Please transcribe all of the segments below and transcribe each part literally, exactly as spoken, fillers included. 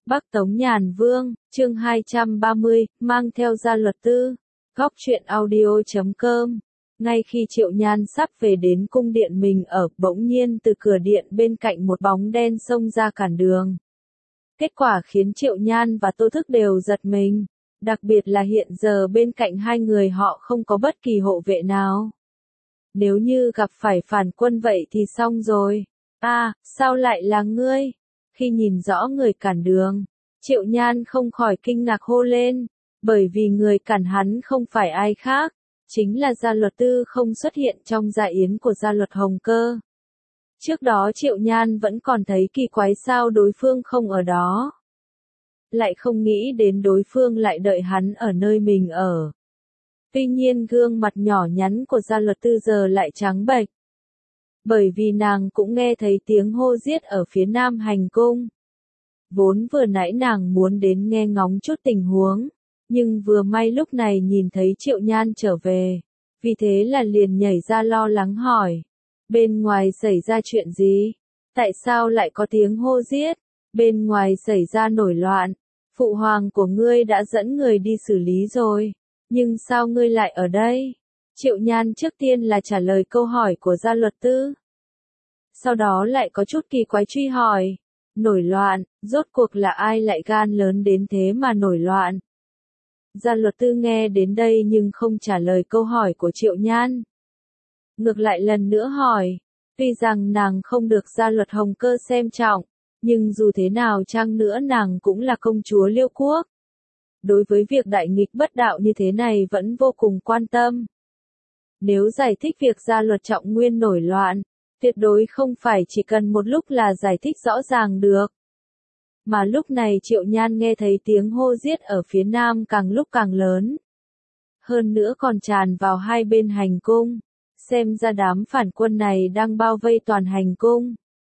Bắc Tống Nhàn Vương, chương hai trăm ba mươi, mang theo gia luật tư. Góc truyện audio chấm com. Ngay khi Triệu Nhan sắp về đến cung điện mình ở, bỗng nhiên từ cửa điện bên cạnh một bóng đen xông ra cản đường. Kết quả khiến Triệu Nhan và Tô Thức đều giật mình, đặc biệt là hiện giờ bên cạnh hai người họ không có bất kỳ hộ vệ nào. Nếu như gặp phải phản quân vậy thì xong rồi. À, sao lại là ngươi? Khi nhìn rõ người cản đường, Triệu Nhan không khỏi kinh ngạc hô lên, bởi vì người cản hắn không phải ai khác, chính là gia luật tư không xuất hiện trong dạ yến của gia luật Hồng Cơ. Trước đó Triệu Nhan vẫn còn thấy kỳ quái sao đối phương không ở đó. Lại không nghĩ đến đối phương lại đợi hắn ở nơi mình ở. Tuy nhiên gương mặt nhỏ nhắn của gia luật tư giờ lại trắng bệch. Bởi vì nàng cũng nghe thấy tiếng hô giết ở phía nam hành cung. Vốn vừa nãy nàng muốn đến nghe ngóng chút tình huống, nhưng vừa may lúc này nhìn thấy Triệu Nhan trở về, vì thế là liền nhảy ra lo lắng hỏi. Bên ngoài xảy ra chuyện gì? Tại sao lại có tiếng hô giết? Bên ngoài xảy ra nổi loạn. Phụ hoàng của ngươi đã dẫn người đi xử lý rồi. Nhưng sao ngươi lại ở đây? Triệu Nhan trước tiên là trả lời câu hỏi của gia luật tư. Sau đó lại có chút kỳ quái truy hỏi. Nổi loạn, rốt cuộc là ai lại gan lớn đến thế mà nổi loạn? Gia luật tư nghe đến đây nhưng không trả lời câu hỏi của Triệu Nhan. Ngược lại lần nữa hỏi, tuy rằng nàng không được gia luật Hồng Cơ xem trọng, nhưng dù thế nào chăng nữa nàng cũng là công chúa Liêu Quốc. Đối với việc đại nghịch bất đạo như thế này vẫn vô cùng quan tâm. Nếu giải thích việc gia luật Trọng Nguyên nổi loạn, tuyệt đối không phải chỉ cần một lúc là giải thích rõ ràng được. Mà lúc này Triệu Nhan nghe thấy tiếng hô giết ở phía nam càng lúc càng lớn. Hơn nữa còn tràn vào hai bên hành cung, xem ra đám phản quân này đang bao vây toàn hành cung.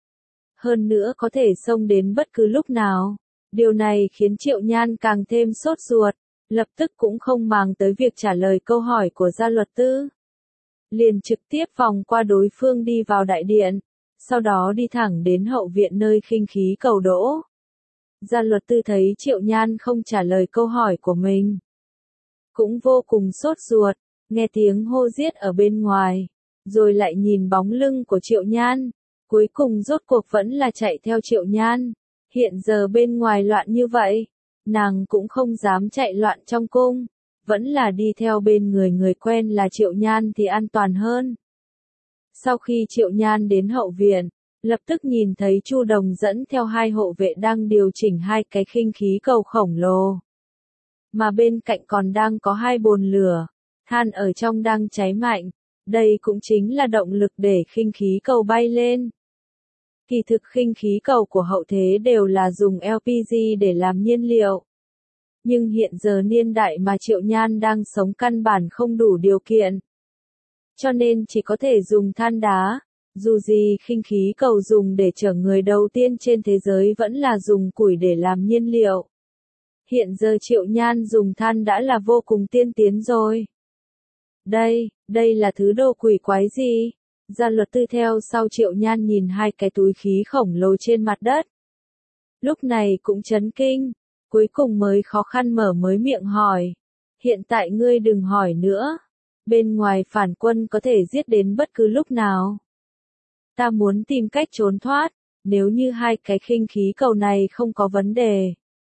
Hơn nữa có thể xông đến bất cứ lúc nào. Điều này khiến Triệu Nhan càng thêm sốt ruột, lập tức cũng không màng tới việc trả lời câu hỏi của gia luật tư. Liền trực tiếp vòng qua đối phương đi vào đại điện, sau đó đi thẳng đến hậu viện nơi khinh khí cầu đỗ. Gia luật tư thấy Triệu Nhan không trả lời câu hỏi của mình, cũng vô cùng sốt ruột, nghe tiếng hô giết ở bên ngoài, rồi lại nhìn bóng lưng của Triệu Nhan, cuối cùng rốt cuộc vẫn là chạy theo Triệu Nhan. Hiện giờ bên ngoài loạn như vậy, nàng cũng không dám chạy loạn trong cung, vẫn là đi theo bên người người quen là Triệu Nhan thì an toàn hơn. Sau khi Triệu Nhan đến hậu viện, lập tức nhìn thấy Chu Đồng dẫn theo hai hộ vệ đang điều chỉnh hai cái khinh khí cầu khổng lồ. Mà bên cạnh còn đang có hai bồn lửa, than ở trong đang cháy mạnh, đây cũng chính là động lực để khinh khí cầu bay lên. Kỳ thực khinh khí cầu của hậu thế đều là dùng lờ pê giê để làm nhiên liệu. Nhưng hiện giờ niên đại mà Triệu Nhan đang sống căn bản không đủ điều kiện. Cho nên chỉ có thể dùng than đá, dù gì khinh khí cầu dùng để chở người đầu tiên trên thế giới vẫn là dùng củi để làm nhiên liệu. Hiện giờ Triệu Nhan dùng than đã là vô cùng tiên tiến rồi. Đây, đây là thứ đồ quỷ quái gì? Gia luật tư theo sau Triệu Nhan nhìn hai cái túi khí khổng lồ trên mặt đất. Lúc này cũng chấn kinh, cuối cùng mới khó khăn mở mới miệng hỏi. Hiện tại ngươi đừng hỏi nữa. Bên ngoài phản quân có thể giết đến bất cứ lúc nào. Ta muốn tìm cách trốn thoát, nếu như hai cái khinh khí cầu này không có vấn đề.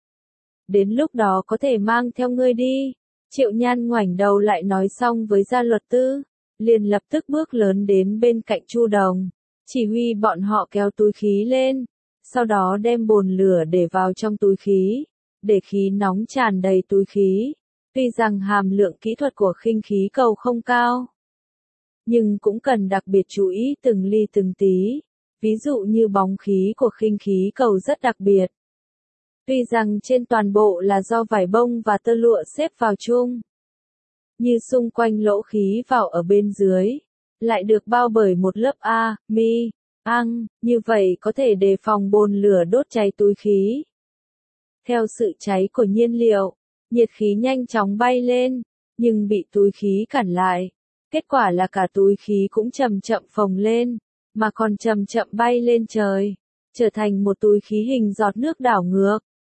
Đến lúc đó có thể mang theo ngươi đi. Triệu Nhan ngoảnh đầu lại nói xong với gia luật tư, liền lập tức bước lớn đến bên cạnh Chu Đồng, chỉ huy bọn họ kéo túi khí lên, sau đó đem bồn lửa để vào trong túi khí, để khí nóng tràn đầy túi khí. Tuy rằng hàm lượng kỹ thuật của khinh khí cầu không cao, nhưng cũng cần đặc biệt chú ý từng ly từng tí, ví dụ như bóng khí của khinh khí cầu rất đặc biệt. Tuy rằng trên toàn bộ là do vải bông và tơ lụa xếp vào chung, như xung quanh lỗ khí vào ở bên dưới, lại được bao bởi một lớp A, mi, ang, như vậy có thể đề phòng bồn lửa đốt cháy túi khí. Theo sự cháy của nhiên liệu, nhiệt khí nhanh chóng bay lên, nhưng bị túi khí cản lại. Kết quả là cả túi khí cũng chậm chậm phồng lên, mà còn chậm chậm bay lên trời, trở thành một túi khí hình giọt nước đảo ngược.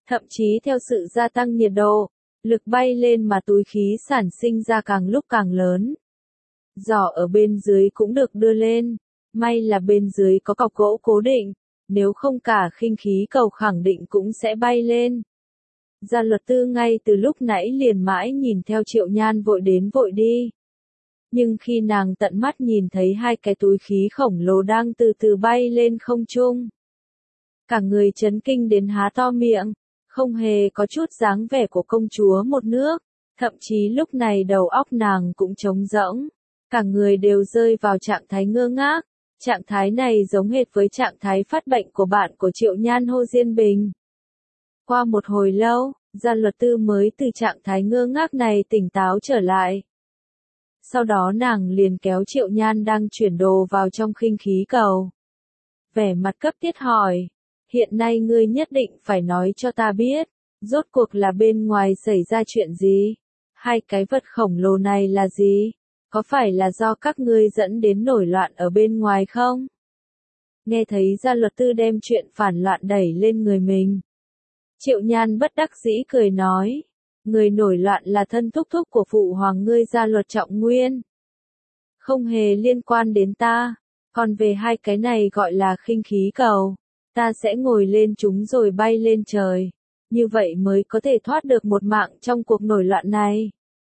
Thậm chí theo sự gia tăng nhiệt độ, lực bay lên mà túi khí sản sinh ra càng lúc càng lớn. Giỏ ở bên dưới cũng được đưa lên, may là bên dưới có cọc gỗ cố định, nếu không cả khinh khí cầu khẳng định cũng sẽ bay lên. Gia luật tư ngay từ lúc nãy liền mãi nhìn theo Triệu Nhan vội đến vội đi. Nhưng khi nàng tận mắt nhìn thấy hai cái túi khí khổng lồ đang từ từ bay lên không trung, cả người chấn kinh đến há to miệng, không hề có chút dáng vẻ của công chúa một nước, thậm chí lúc này đầu óc nàng cũng trống rỗng, cả người đều rơi vào trạng thái ngơ ngác. Trạng thái này giống hệt với trạng thái phát bệnh của bạn của Triệu Nhan Hồ Diên Bình. Qua một hồi lâu, Gia luật tư mới từ trạng thái ngơ ngác này tỉnh táo trở lại. Sau đó nàng liền kéo Triệu Nhan đang chuyển đồ vào trong khinh khí cầu. Vẻ mặt cấp thiết hỏi, hiện nay ngươi nhất định phải nói cho ta biết, rốt cuộc là bên ngoài xảy ra chuyện gì? Hai cái vật khổng lồ này là gì? Có phải là do các ngươi dẫn đến nổi loạn ở bên ngoài không? Nghe thấy Gia luật tư đem chuyện phản loạn đẩy lên người mình. Triệu Nhan bất đắc dĩ cười nói, người nổi loạn là thân thúc thúc của phụ hoàng ngươi Gia luật Trọng Nguyên. Không hề liên quan đến ta, còn về hai cái này gọi là khinh khí cầu, ta sẽ ngồi lên chúng rồi bay lên trời, như vậy mới có thể thoát được một mạng trong cuộc nổi loạn này.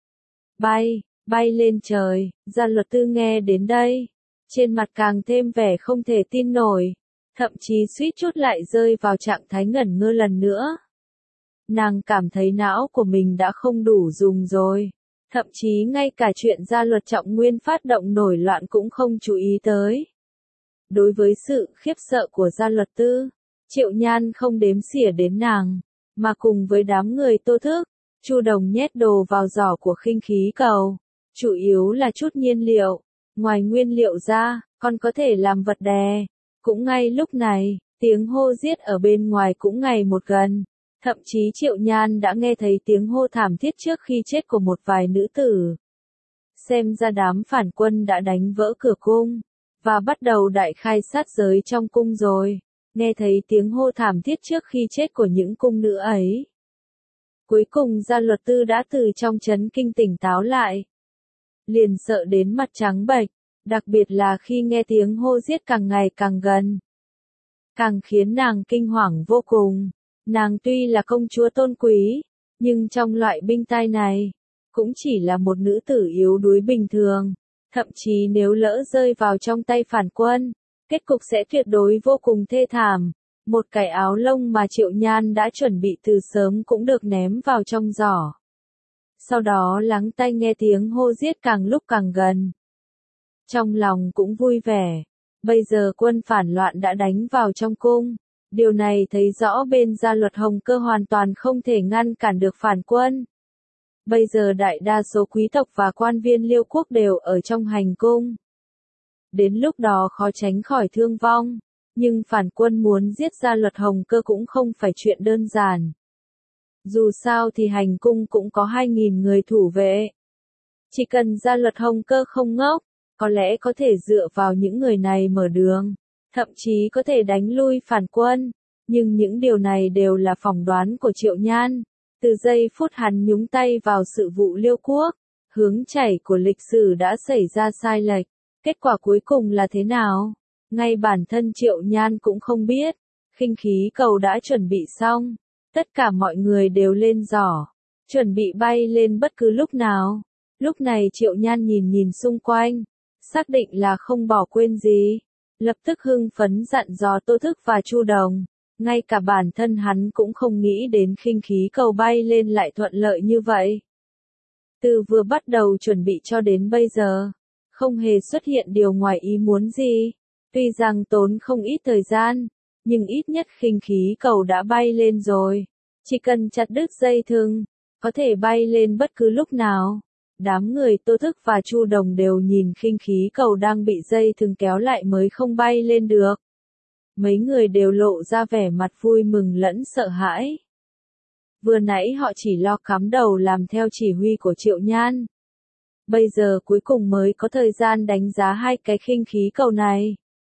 Bay, bay lên trời, Gia luật tư nghe đến đây, trên mặt càng thêm vẻ không thể tin nổi, thậm chí suýt chút lại rơi vào trạng thái ngẩn ngơ lần nữa. Nàng cảm thấy não của mình đã không đủ dùng rồi, thậm chí ngay cả chuyện Gia luật Trọng Nguyên phát động nổi loạn cũng không chú ý tới. Đối với sự khiếp sợ của Gia luật tư, Triệu Nhan không đếm xỉa đến nàng, mà cùng với đám người Tô Thức, Chu Đồng nhét đồ vào giỏ của khinh khí cầu, chủ yếu là chút nhiên liệu, ngoài nguyên liệu ra, còn có thể làm vật đè. Cũng ngay lúc này, tiếng hô giết ở bên ngoài cũng ngày một gần, thậm chí Triệu Nhan đã nghe thấy tiếng hô thảm thiết trước khi chết của một vài nữ tử. Xem ra đám phản quân đã đánh vỡ cửa cung, và bắt đầu đại khai sát giới trong cung rồi, nghe thấy tiếng hô thảm thiết trước khi chết của những cung nữ ấy. Cuối cùng Gia luật tư đã từ trong chấn kinh tỉnh táo lại. Liền sợ đến mặt trắng bệch, đặc biệt là khi nghe tiếng hô giết càng ngày càng gần. Càng khiến nàng kinh hoàng vô cùng, nàng tuy là công chúa tôn quý, nhưng trong loại binh tai này, cũng chỉ là một nữ tử yếu đuối bình thường, thậm chí nếu lỡ rơi vào trong tay phản quân, kết cục sẽ tuyệt đối vô cùng thê thảm. Một cái áo lông mà Triệu Nhan đã chuẩn bị từ sớm cũng được ném vào trong giỏ. Sau đó lắng tai nghe tiếng hô giết càng lúc càng gần. Trong lòng cũng vui vẻ, bây giờ quân phản loạn đã đánh vào trong cung, điều này thấy rõ bên Gia luật Hồng Cơ hoàn toàn không thể ngăn cản được phản quân. Bây giờ đại đa số quý tộc và quan viên Liêu quốc đều ở trong hành cung. Đến lúc đó khó tránh khỏi thương vong, nhưng phản quân muốn giết Gia luật Hồng Cơ cũng không phải chuyện đơn giản. Dù sao thì hành cung cũng có hai nghìn người thủ vệ. Chỉ cần Gia luật Hồng Cơ không ngốc, có lẽ có thể dựa vào những người này mở đường, thậm chí có thể đánh lui phản quân, nhưng những điều này đều là phỏng đoán của Triệu Nhan. Từ giây phút hắn nhúng tay vào sự vụ Liêu quốc, hướng chảy của lịch sử đã xảy ra sai lệch, kết quả cuối cùng là thế nào? Ngay bản thân Triệu Nhan cũng không biết, khinh khí cầu đã chuẩn bị xong, tất cả mọi người đều lên giỏ, chuẩn bị bay lên bất cứ lúc nào. Lúc này Triệu Nhan nhìn nhìn xung quanh, xác định là không bỏ quên gì, lập tức hưng phấn dặn dò Tô Thức và Chu Đồng, ngay cả bản thân hắn cũng không nghĩ đến khinh khí cầu bay lên lại thuận lợi như vậy. Từ vừa bắt đầu chuẩn bị cho đến bây giờ, không hề xuất hiện điều ngoài ý muốn gì. Tuy rằng tốn không ít thời gian, nhưng ít nhất khinh khí cầu đã bay lên rồi. Chỉ cần chặt đứt dây thừng, có thể bay lên bất cứ lúc nào. Đám người Tô Thức và Chu Đồng đều nhìn khinh khí cầu đang bị dây thừng kéo lại mới không bay lên được. Mấy người đều lộ ra vẻ mặt vui mừng lẫn sợ hãi. Vừa nãy họ chỉ lo cắm đầu làm theo chỉ huy của Triệu Nhan. Bây giờ cuối cùng mới có thời gian đánh giá hai cái khinh khí cầu này.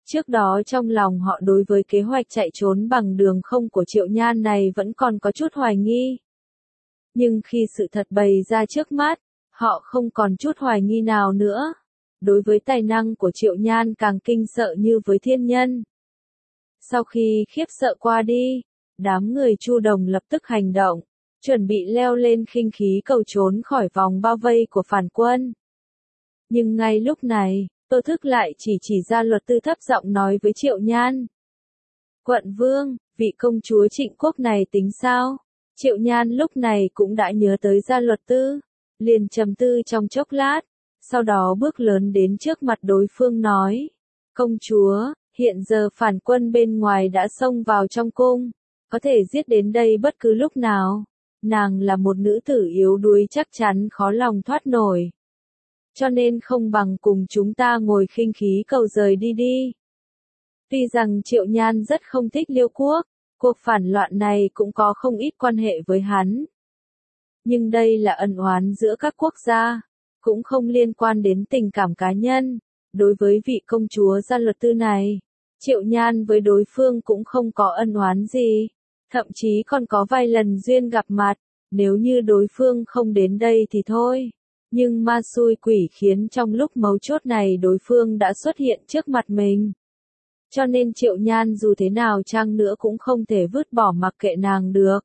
Trước đó trong lòng họ đối với kế hoạch chạy trốn bằng đường không của Triệu Nhan này vẫn còn có chút hoài nghi. Nhưng khi sự thật bày ra trước mắt, họ không còn chút hoài nghi nào nữa. Đối với tài năng của Triệu Nhan càng kinh sợ như với thiên nhân. Sau khi khiếp sợ qua đi, đám người Chu Đồng lập tức hành động, chuẩn bị leo lên khinh khí cầu trốn khỏi vòng bao vây của phản quân. Nhưng ngay lúc này, Tô Thức lại chỉ chỉ ra Luật Tư thấp giọng nói với Triệu Nhan. Quận Vương, vị công chúa Trịnh Quốc này tính sao? Triệu Nhan lúc này cũng đã nhớ tới Gia Luật Tư, liền trầm tư trong chốc lát, sau đó bước lớn đến trước mặt đối phương nói. Công chúa, hiện giờ phản quân bên ngoài đã xông vào trong cung, có thể giết đến đây bất cứ lúc nào. Nàng là một nữ tử yếu đuối chắc chắn khó lòng thoát nổi. Cho nên không bằng cùng chúng ta ngồi khinh khí cầu rời đi đi. Tuy rằng Triệu Nhan rất không thích Liêu Quốc, cuộc phản loạn này cũng có không ít quan hệ với hắn. Nhưng đây là ân oán giữa các quốc gia, cũng không liên quan đến tình cảm cá nhân. Đối với vị công chúa Gia Luật Tư này, Triệu Nhan với đối phương cũng không có ân oán gì, thậm chí còn có vài lần duyên gặp mặt, nếu như đối phương không đến đây thì thôi. Nhưng ma xui quỷ khiến trong lúc mấu chốt này đối phương đã xuất hiện trước mặt mình. Cho nên Triệu Nhan dù thế nào chăng nữa cũng không thể vứt bỏ mặc kệ nàng được.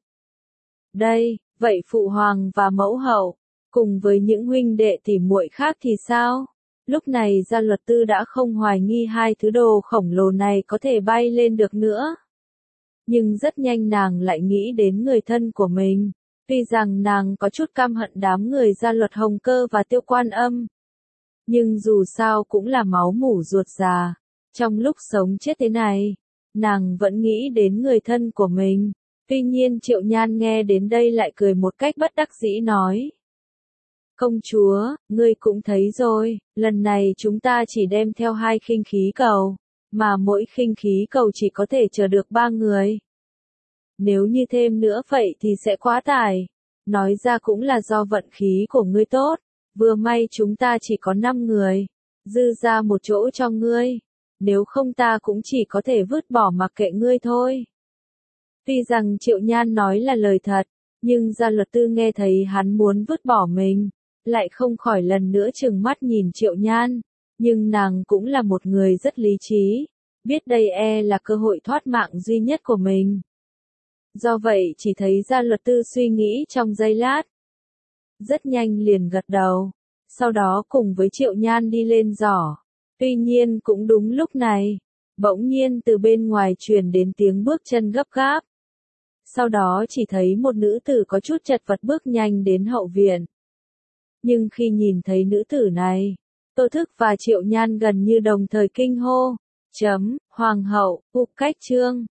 Đây, vậy phụ hoàng và mẫu hậu, cùng với những huynh đệ tỉ muội khác thì sao? Lúc này Gia Luật Tư đã không hoài nghi hai thứ đồ khổng lồ này có thể bay lên được nữa. Nhưng rất nhanh nàng lại nghĩ đến người thân của mình. Tuy rằng nàng có chút căm hận đám người Gia Luật Hồng Cơ và Tiêu Quan Âm. Nhưng dù sao cũng là máu mủ ruột già. Trong lúc sống chết thế này, nàng vẫn nghĩ đến người thân của mình. Tuy nhiên Triệu Nhan nghe đến đây lại cười một cách bất đắc dĩ nói. Công chúa, ngươi cũng thấy rồi, lần này chúng ta chỉ đem theo hai khinh khí cầu, mà mỗi khinh khí cầu chỉ có thể chở được ba người. Nếu như thêm nữa vậy thì sẽ quá tải. Nói ra cũng là do vận khí của ngươi tốt, vừa may chúng ta chỉ có năm người, dư ra một chỗ cho ngươi, nếu không ta cũng chỉ có thể vứt bỏ mặc kệ ngươi thôi. Tuy rằng Triệu Nhan nói là lời thật, nhưng Gia Luật Tư nghe thấy hắn muốn vứt bỏ mình, lại không khỏi lần nữa trừng mắt nhìn Triệu Nhan, nhưng nàng cũng là một người rất lý trí, biết đây e là cơ hội thoát mạng duy nhất của mình. Do vậy chỉ thấy Gia Luật Tư suy nghĩ trong giây lát. Rất nhanh liền gật đầu. Sau đó cùng với Triệu Nhan đi lên giỏ. Tuy nhiên cũng đúng lúc này, bỗng nhiên từ bên ngoài truyền đến tiếng bước chân gấp gáp. Sau đó chỉ thấy một nữ tử có chút chật vật bước nhanh đến hậu viện. Nhưng khi nhìn thấy nữ tử này, Tô Thức và Triệu Nhan gần như đồng thời kinh hô. Chấm, Hoàng hậu, Ục Cách Trương.